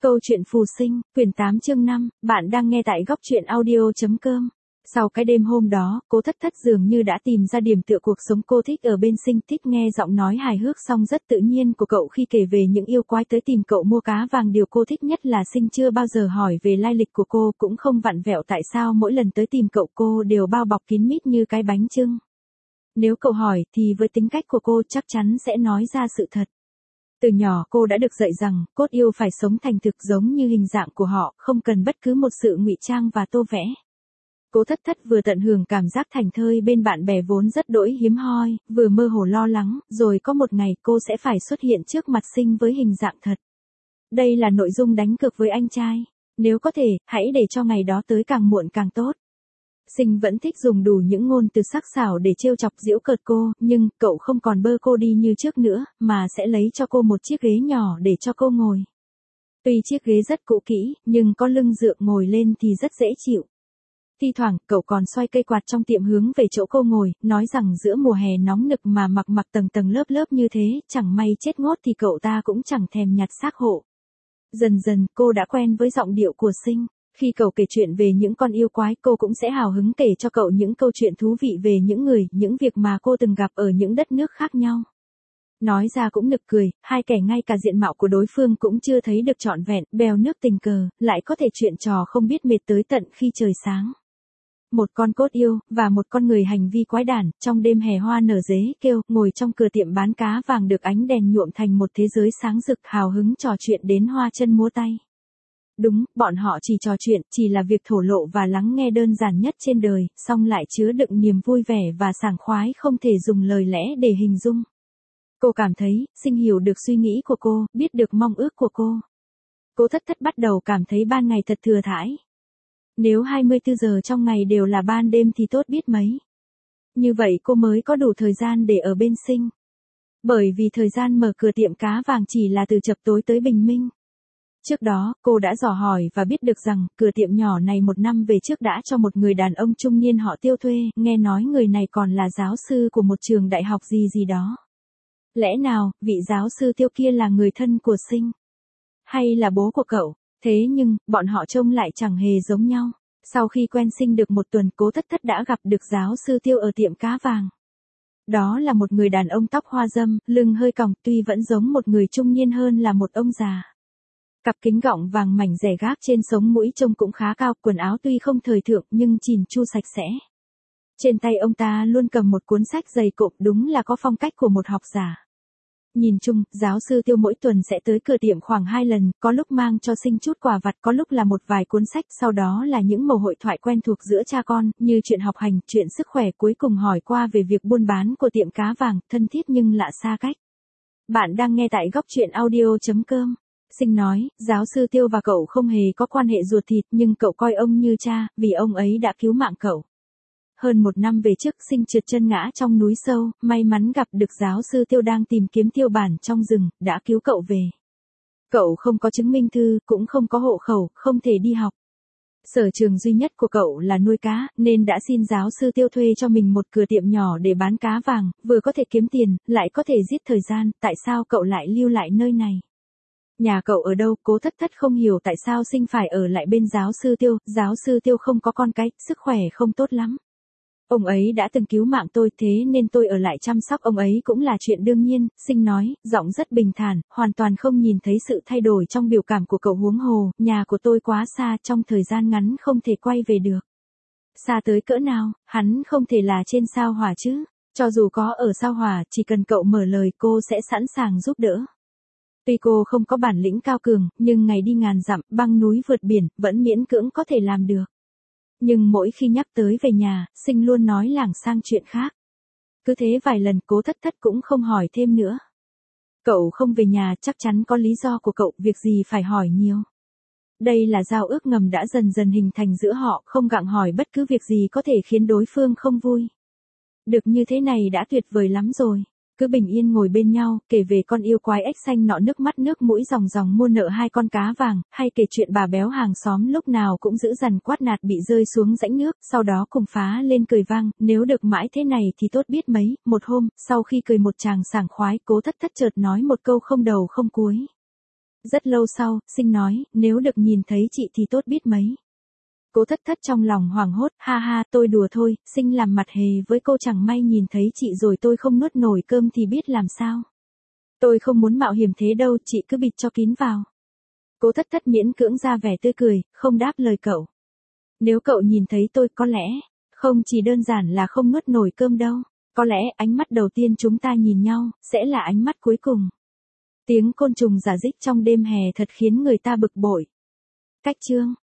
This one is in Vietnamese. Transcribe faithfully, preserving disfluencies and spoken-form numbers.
Câu chuyện phù sinh, quyển tám chương năm, bạn đang nghe tại góc truyện audio.com. Sau cái đêm hôm đó, Cố Thất Thất dường như đã tìm ra điểm tựa cuộc sống cô thích ở bên Sinh. Thích nghe giọng nói hài hước song rất tự nhiên của cậu khi kể về những yêu quái tới tìm cậu mua cá vàng. Điều cô thích nhất là Sinh chưa bao giờ hỏi về lai lịch của cô, cũng không vặn vẹo tại sao mỗi lần tới tìm cậu cô đều bao bọc kín mít như cái bánh chưng. Nếu cậu hỏi thì với tính cách của cô chắc chắn sẽ nói ra sự thật. Từ nhỏ cô đã được dạy rằng, cốt yêu phải sống thành thực giống như hình dạng của họ, không cần bất cứ một sự ngụy trang và tô vẽ. Cố Thất Thất vừa tận hưởng cảm giác thành thơi bên bạn bè vốn rất đỗi hiếm hoi, vừa mơ hồ lo lắng, rồi có một ngày cô sẽ phải xuất hiện trước mặt Sinh với hình dạng thật. Đây là nội dung đánh cược với anh trai. Nếu có thể, hãy để cho ngày đó tới càng muộn càng tốt. Sinh vẫn thích dùng đủ những ngôn từ sắc sảo để trêu chọc giễu cợt cô, nhưng cậu không còn bơ cô đi như trước nữa, mà sẽ lấy cho cô một chiếc ghế nhỏ để cho cô ngồi. Tuy chiếc ghế rất cũ kỹ, nhưng có lưng dựa ngồi lên thì rất dễ chịu. Thi thoảng, cậu còn xoay cây quạt trong tiệm hướng về chỗ cô ngồi, nói rằng giữa mùa hè nóng nực mà mặc mặc tầng tầng lớp lớp như thế, chẳng may chết ngốt thì cậu ta cũng chẳng thèm nhặt xác hộ. Dần dần, cô đã quen với giọng điệu của Sinh. Khi cậu kể chuyện về những con yêu quái, cô cũng sẽ hào hứng kể cho cậu những câu chuyện thú vị về những người, những việc mà cô từng gặp ở những đất nước khác nhau. Nói ra cũng nực cười, hai kẻ ngay cả diện mạo của đối phương cũng chưa thấy được trọn vẹn, bèo nước tình cờ, lại có thể chuyện trò không biết mệt tới tận khi trời sáng. Một con cốt yêu, và một con người hành vi quái đản, trong đêm hè hoa nở dế kêu, ngồi trong cửa tiệm bán cá vàng được ánh đèn nhuộm thành một thế giới sáng rực, hào hứng trò chuyện đến hoa chân múa tay. Đúng, bọn họ chỉ trò chuyện, chỉ là việc thổ lộ và lắng nghe đơn giản nhất trên đời, song lại chứa đựng niềm vui vẻ và sảng khoái không thể dùng lời lẽ để hình dung. Cô cảm thấy, Sinh hiểu được suy nghĩ của cô, biết được mong ước của cô. Cố Thất Thất bắt đầu cảm thấy ban ngày thật thừa thãi. Nếu hai mươi tư giờ trong ngày đều là ban đêm thì tốt biết mấy. Như vậy cô mới có đủ thời gian để ở bên Sinh. Bởi vì thời gian mở cửa tiệm cá vàng chỉ là từ chập tối tới bình minh. Trước đó, cô đã dò hỏi và biết được rằng, cửa tiệm nhỏ này một năm về trước đã cho một người đàn ông trung niên họ Tiêu thuê, nghe nói người này còn là giáo sư của một trường đại học gì gì đó. Lẽ nào, vị giáo sư Tiêu kia là người thân của Sinh? Hay là bố của cậu? Thế nhưng, bọn họ trông lại chẳng hề giống nhau. Sau khi quen Sinh được một tuần, Cố Thất Thất đã gặp được giáo sư Tiêu ở tiệm cá vàng. Đó là một người đàn ông tóc hoa râm, lưng hơi còng, tuy vẫn giống một người trung niên hơn là một ông già. Cặp kính gọng vàng mảnh rẻ gác trên sống mũi trông cũng khá cao, quần áo tuy không thời thượng nhưng chỉn chu sạch sẽ. Trên tay ông ta luôn cầm một cuốn sách dày cộm, đúng là có phong cách của một học giả. Nhìn chung, giáo sư Tiêu mỗi tuần sẽ tới cửa tiệm khoảng hai lần, có lúc mang cho Sinh chút quà vặt, có lúc là một vài cuốn sách, sau đó là những mẩu hội thoại quen thuộc giữa cha con, như chuyện học hành, chuyện sức khỏe, cuối cùng hỏi qua về việc buôn bán của tiệm cá vàng, thân thiết nhưng lạ xa cách. Bạn đang nghe tại góc truyện audio.com. Sinh nói, giáo sư Tiêu và cậu không hề có quan hệ ruột thịt, nhưng cậu coi ông như cha, vì ông ấy đã cứu mạng cậu. Hơn một năm về trước, Sinh trượt chân ngã trong núi sâu, may mắn gặp được giáo sư Tiêu đang tìm kiếm tiêu bản trong rừng, đã cứu cậu về. Cậu không có chứng minh thư, cũng không có hộ khẩu, không thể đi học. Sở trường duy nhất của cậu là nuôi cá, nên đã xin giáo sư Tiêu thuê cho mình một cửa tiệm nhỏ để bán cá vàng, vừa có thể kiếm tiền, lại có thể giết thời gian, tại sao cậu lại lưu lại nơi này? Nhà cậu ở đâu? Cố Thất Thất không hiểu tại sao Sinh phải ở lại bên giáo sư Tiêu, giáo sư Tiêu không có con cái, sức khỏe không tốt lắm. Ông ấy đã từng cứu mạng tôi, thế nên tôi ở lại chăm sóc ông ấy cũng là chuyện đương nhiên, Sinh nói, giọng rất bình thản, hoàn toàn không nhìn thấy sự thay đổi trong biểu cảm của cậu. Huống hồ, nhà của tôi quá xa, trong thời gian ngắn không thể quay về được. Xa tới cỡ nào, hắn không thể là trên sao hỏa chứ, cho dù có ở sao hỏa, chỉ cần cậu mở lời cô sẽ sẵn sàng giúp đỡ. Tuy cô không có bản lĩnh cao cường, nhưng ngày đi ngàn dặm, băng núi vượt biển, vẫn miễn cưỡng có thể làm được. Nhưng mỗi khi nhắc tới về nhà, Sinh luôn nói lảng sang chuyện khác. Cứ thế vài lần, Cố Thất Thất cũng không hỏi thêm nữa. Cậu không về nhà chắc chắn có lý do của cậu, việc gì phải hỏi nhiều. Đây là giao ước ngầm đã dần dần hình thành giữa họ, không gặng hỏi bất cứ việc gì có thể khiến đối phương không vui. Được như thế này đã tuyệt vời lắm rồi. Cứ bình yên ngồi bên nhau, kể về con yêu quái ếch xanh nọ nước mắt nước mũi ròng ròng mua nợ hai con cá vàng, hay kể chuyện bà béo hàng xóm lúc nào cũng giữ dằn quát nạt bị rơi xuống rãnh nước, sau đó cùng phá lên cười vang, nếu được mãi thế này thì tốt biết mấy. Một hôm, sau khi cười một tràng sảng khoái, Cố Thất Thất chợt nói một câu không đầu không cuối. Rất lâu sau, Sinh nói, nếu được nhìn thấy chị thì tốt biết mấy. Cố thất thất trong lòng hoảng hốt, ha ha tôi đùa thôi, Sinh làm mặt hề với cô chẳng may nhìn thấy chị rồi tôi không nuốt nổi cơm thì biết làm sao. Tôi không muốn mạo hiểm thế đâu, chị cứ bịt cho kín vào. Cố thất thất miễn cưỡng ra vẻ tươi cười, không đáp lời cậu. Nếu cậu nhìn thấy tôi có lẽ, không chỉ đơn giản là không nuốt nổi cơm đâu, có lẽ ánh mắt đầu tiên chúng ta nhìn nhau, sẽ là ánh mắt cuối cùng. Tiếng côn trùng rả rích trong đêm hè thật khiến người ta bực bội. Cách chương